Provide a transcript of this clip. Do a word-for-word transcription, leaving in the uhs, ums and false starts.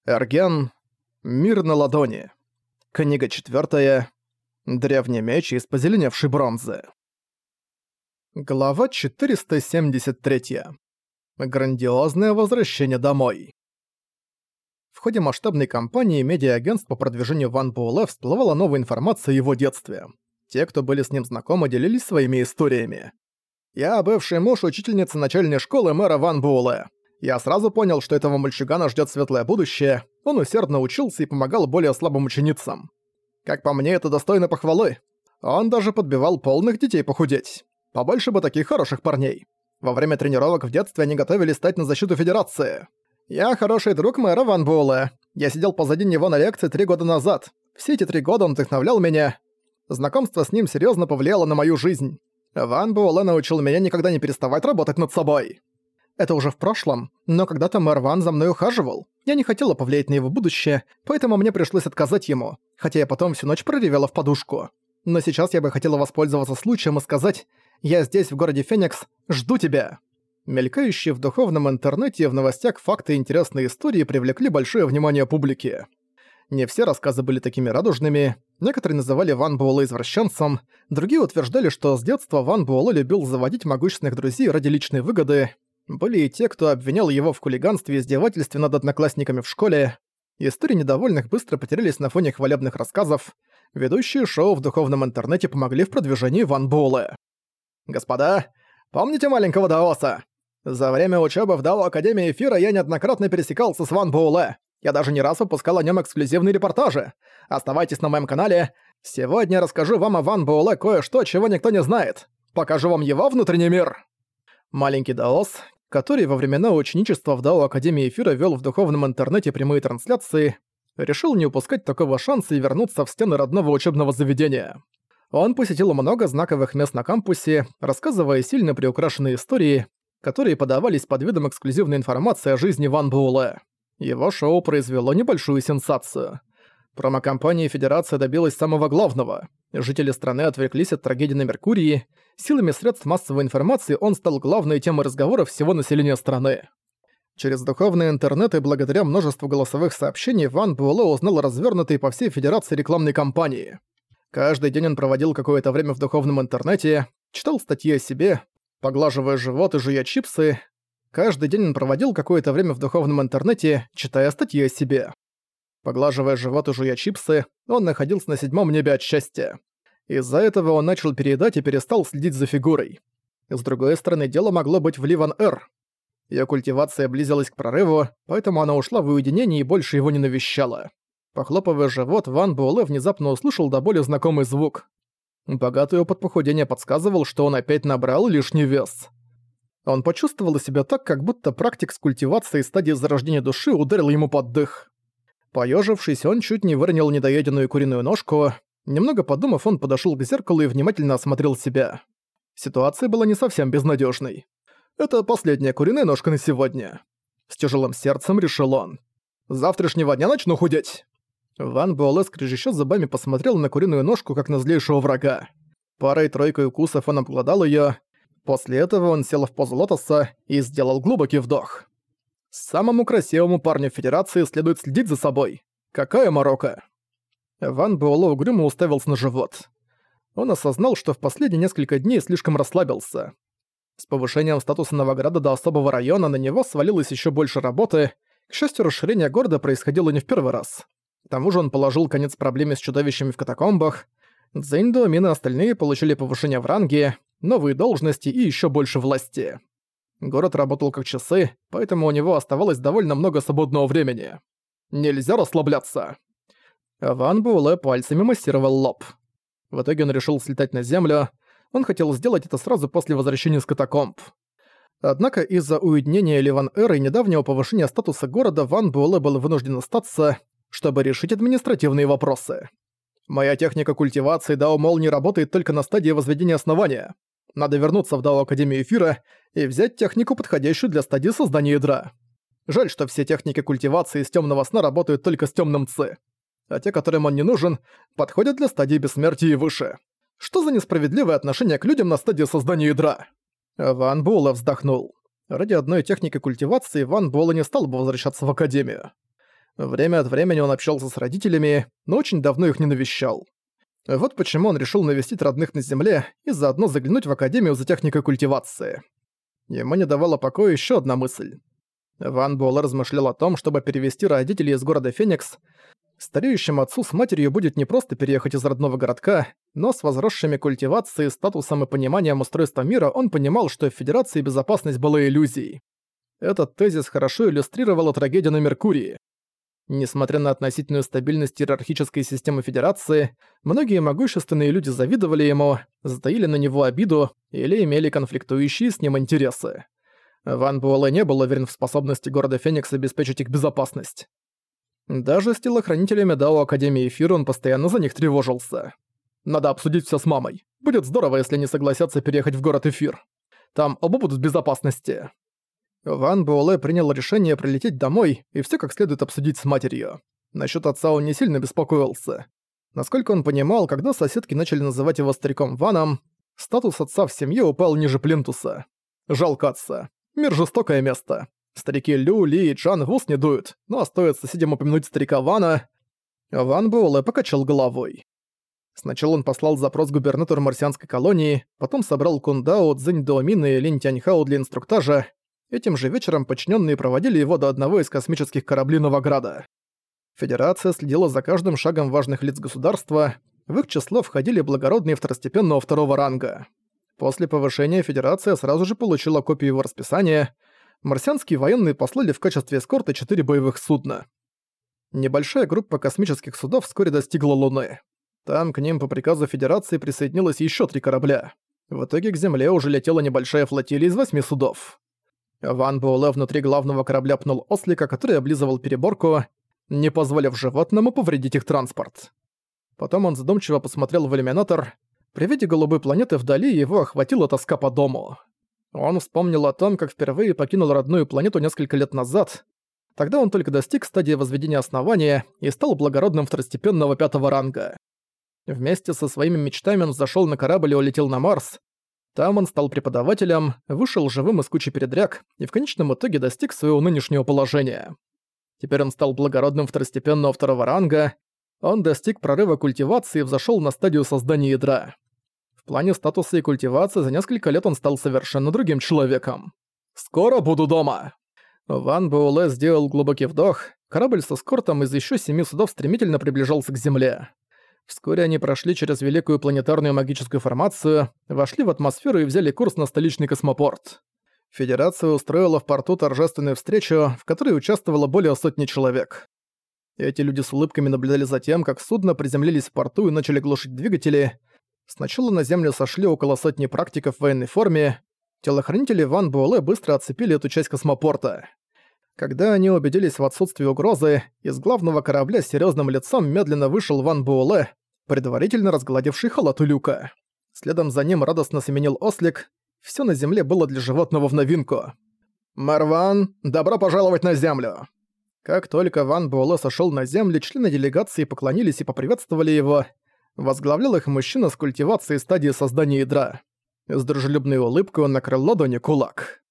Эрген. Мир на ладони. Книга четвёртая. Древний меч из позеленевшей бронзы. Глава четыреста семьдесят три. Грандиозное возвращение домой. В ходе масштабной кампании медиа-агентств по продвижению Ван Буэлэ всплывала новая информация о его детстве. Те, кто были с ним знакомы, делились своими историями. «Я бывший муж учительницы начальной школы мэра Ван Буэлэ. Я сразу понял, что этого мальчугана ждет светлое будущее. Он усердно учился и помогал более слабым ученицам. Как по мне, это достойно похвалы. Он даже подбивал полных детей похудеть. Побольше бы таких хороших парней. Во время тренировок в детстве они готовились стать на защиту Федерации. Я хороший друг мэра Ван Буэлэ. Я сидел позади него на лекции три года назад. Все эти три года он вдохновлял меня. Знакомство с ним серьезно повлияло на мою жизнь. Ван Буэлэ научил меня никогда не переставать работать над собой. Это уже в прошлом, но когда-то мэр Ван за мной ухаживал. Я не хотела повлиять на его будущее, поэтому мне пришлось отказать ему, хотя я потом всю ночь проревела в подушку. Но сейчас я бы хотела воспользоваться случаем и сказать: «Я здесь, в городе Феникс, жду тебя». Мелькающие в духовном интернете и в новостях факты и интересные истории привлекли большое внимание публики. Не все рассказы были такими радужными, некоторые называли Ван Буэлэ извращенцем, другие утверждали, что с детства Ван Буэлэ любил заводить могущественных друзей ради личной выгоды. Были и те, кто обвинял его в хулиганстве и издевательстве над одноклассниками в школе. Истории недовольных быстро потерялись на фоне хвалебных рассказов. Ведущие шоу в духовном интернете помогли в продвижении Ван Буэлэ. «Господа, помните маленького Даоса? За время учебы в Дао Академии Эфира я неоднократно пересекался с Ван Буэлэ. Я даже не раз выпускал о нем эксклюзивные репортажи. Оставайтесь на моем канале. Сегодня я расскажу вам о Ван Буэлэ кое-что, чего никто не знает. Покажу вам его внутренний мир». Маленький Даос, который во времена ученичества в Дао Академии Эфира вел в духовном интернете прямые трансляции, решил не упускать такого шанса и вернуться в стены родного учебного заведения. Он посетил много знаковых мест на кампусе, рассказывая сильно приукрашенные истории, которые подавались под видом эксклюзивной информации о жизни Ван Буэлэ. Его шоу произвело небольшую сенсацию. Промо-компания Федерация добилась самого главного. Жители страны отвлеклись от трагедии на Меркурии. Силами средств массовой информации он стал главной темой разговоров всего населения страны. Через духовный интернет и благодаря множеству голосовых сообщений Ван Буэлэ узнал о развернутой по всей Федерации рекламной кампании. Каждый день он проводил какое-то время в духовном интернете, читал статьи о себе, поглаживая живот и жуя чипсы. Каждый день он проводил какое-то время в духовном интернете, читая статьи о себе. Поглаживая живот и жуя чипсы, он находился на седьмом небе от счастья. Из-за этого он начал переедать и перестал следить за фигурой. С другой стороны, дело могло быть в Ли Ван Эр. Её культивация близилась к прорыву, поэтому она ушла в уединение и больше его не навещала. Похлопывая живот, Ван Буэлэ внезапно услышал до боли знакомый звук. Богатый опыт похудения подсказывал, что он опять набрал лишний вес. Он почувствовал себя так, как будто практик с культивацией стадии зарождения души ударил ему под дых. Поёжившись, он чуть не выронил недоеденную куриную ножку. Немного подумав, он подошёл к зеркалу и внимательно осмотрел себя. Ситуация была не совсем безнадёжной. «Это последняя куриная ножка на сегодня», — с тяжелым сердцем решил он. «С завтрашнего дня начну худеть». Ван Буэлэ, скрежеща зубами, посмотрел на куриную ножку как на злейшего врага. Парой-тройкой укусов он обглодал её. После этого он сел в позу лотоса и сделал глубокий вдох. Самому красивому парню Федерации следует следить за собой. Какая морока? Ван Буэлэ угрюмо уставился на живот. Он осознал, что в последние несколько дней слишком расслабился. С повышением статуса Новограда до особого района на него свалилось еще больше работы. К счастью, расширение города происходило не в первый раз. К тому же он положил конец проблеме с чудовищами в катакомбах. Цзэньдо, Мин и остальные получили повышение в ранге, новые должности и еще больше власти. Город работал как часы, поэтому у него оставалось довольно много свободного времени. Нельзя расслабляться. Ван Буэлэ пальцами массировал лоб. В итоге он решил слетать на землю. Он хотел сделать это сразу после возвращения с катакомб. Однако из-за уединения Ли Ван Эр и недавнего повышения статуса города Ван Буэлэ был вынужден остаться, чтобы решить административные вопросы. «Моя техника культивации Дао Мол не работает только на стадии возведения основания. Надо вернуться в Дао Академию Эфира и взять технику, подходящую для стадии создания ядра. Жаль, что все техники культивации из Тёмного Сна работают только с Тёмным Ци, а те, которым он не нужен, подходят для стадии бессмертия и выше. Что за несправедливое отношение к людям на стадии создания ядра?» Ван Буэлэ вздохнул. Ради одной техники культивации Ван Буэлэ не стал бы возвращаться в Академию. Время от времени он общался с родителями, но очень давно их не навещал. Вот почему он решил навестить родных на Земле и заодно заглянуть в Академию за техникой культивации. Ему не давала покоя еще одна мысль. Ван Буэлэ размышлял о том, чтобы перевести родителей из города Феникс. Стареющему отцу с матерью будет не просто переехать из родного городка, но с возросшими культивацией, статусом и пониманием устройства мира он понимал, что в Федерации безопасность была иллюзией. Этот тезис хорошо иллюстрировала трагедия на Меркурии. Несмотря на относительную стабильность иерархической системы Федерации, многие могущественные люди завидовали ему, затаили на него обиду или имели конфликтующие с ним интересы. Ван Буэлэ не был уверен в способности города Феникс обеспечить их безопасность. Даже с телохранителями Дао Академии Эфира он постоянно за них тревожился. Надо обсудить всё с мамой. Будет здорово, если они согласятся переехать в город Эфир. Там оба будут в безопасности. Ван Буэлэ принял решение прилететь домой и всё как следует обсудить с матерью. Насчёт отца он не сильно беспокоился. Насколько он понимал, когда соседки начали называть его стариком Ваном, статус отца в семье упал ниже плинтуса. Жалко отца. Мир — жестокое место. Старики Лю, Ли и Чан в ус не дуют, но стоит соседям упомянуть старика Вана... Ван Буэлэ покачал головой. Сначала он послал запрос губернатору марсианской колонии, потом собрал Кундао, Цзинь Доумина и Линь Тяньхао для инструктажа. Этим же вечером подчиненные проводили его до одного из космических кораблей Новограда. Федерация следила за каждым шагом важных лиц государства, в их число входили благородные второстепенного второго ранга. После повышения Федерация сразу же получила копию его расписания. Марсианские военные послали в качестве эскорта четыре боевых судна. Небольшая группа космических судов вскоре достигла Луны. Там к ним по приказу Федерации присоединилось еще три корабля. В итоге к Земле уже летела небольшая флотилия из восьми судов. Ван Буэлэ внутри главного корабля пнул ослика, который облизывал переборку, не позволив животному повредить их транспорт. Потом он задумчиво посмотрел в иллюминатор. При виде голубой планеты вдали его охватила тоска по дому. Он вспомнил о том, как впервые покинул родную планету несколько лет назад. Тогда он только достиг стадии возведения основания и стал благородным второстепенного пятого ранга. Вместе со своими мечтами он взошёл на корабль и улетел на Марс. Там он стал преподавателем, вышел живым из кучи передряг и в конечном итоге достиг своего нынешнего положения. Теперь он стал благородным второстепенного второго ранга. Он достиг прорыва культивации и взошёл на стадию создания ядра. В плане статуса и культивации за несколько лет он стал совершенно другим человеком. «Скоро буду дома!» Ван Буэлэ сделал глубокий вдох. Корабль с эскортом из ещё семи судов стремительно приближался к Земле. Вскоре они прошли через великую планетарную магическую формацию, вошли в атмосферу и взяли курс на столичный космопорт. Федерация устроила в порту торжественную встречу, в которой участвовало более сотни человек. Эти люди с улыбками наблюдали за тем, как судно приземлились в порту и начали глушить двигатели. Сначала на землю сошли около сотни практиков в военной форме. Телохранители Ван Буэлэ быстро оцепили эту часть космопорта. Когда они убедились в отсутствии угрозы, из главного корабля с серьёзным лицом медленно вышел Ван Буэлэ, предварительно разгладивший халат у люка. Следом за ним радостно семенил ослик. Всё на земле было для животного в новинку. «Мэр Ван, добро пожаловать на землю!» Как только Ван Буэлэ сошёл на землю, члены делегации поклонились и поприветствовали его. Возглавлял их мужчина с культивацией стадии создания ядра. С дружелюбной улыбкой он накрыл ладони кулак.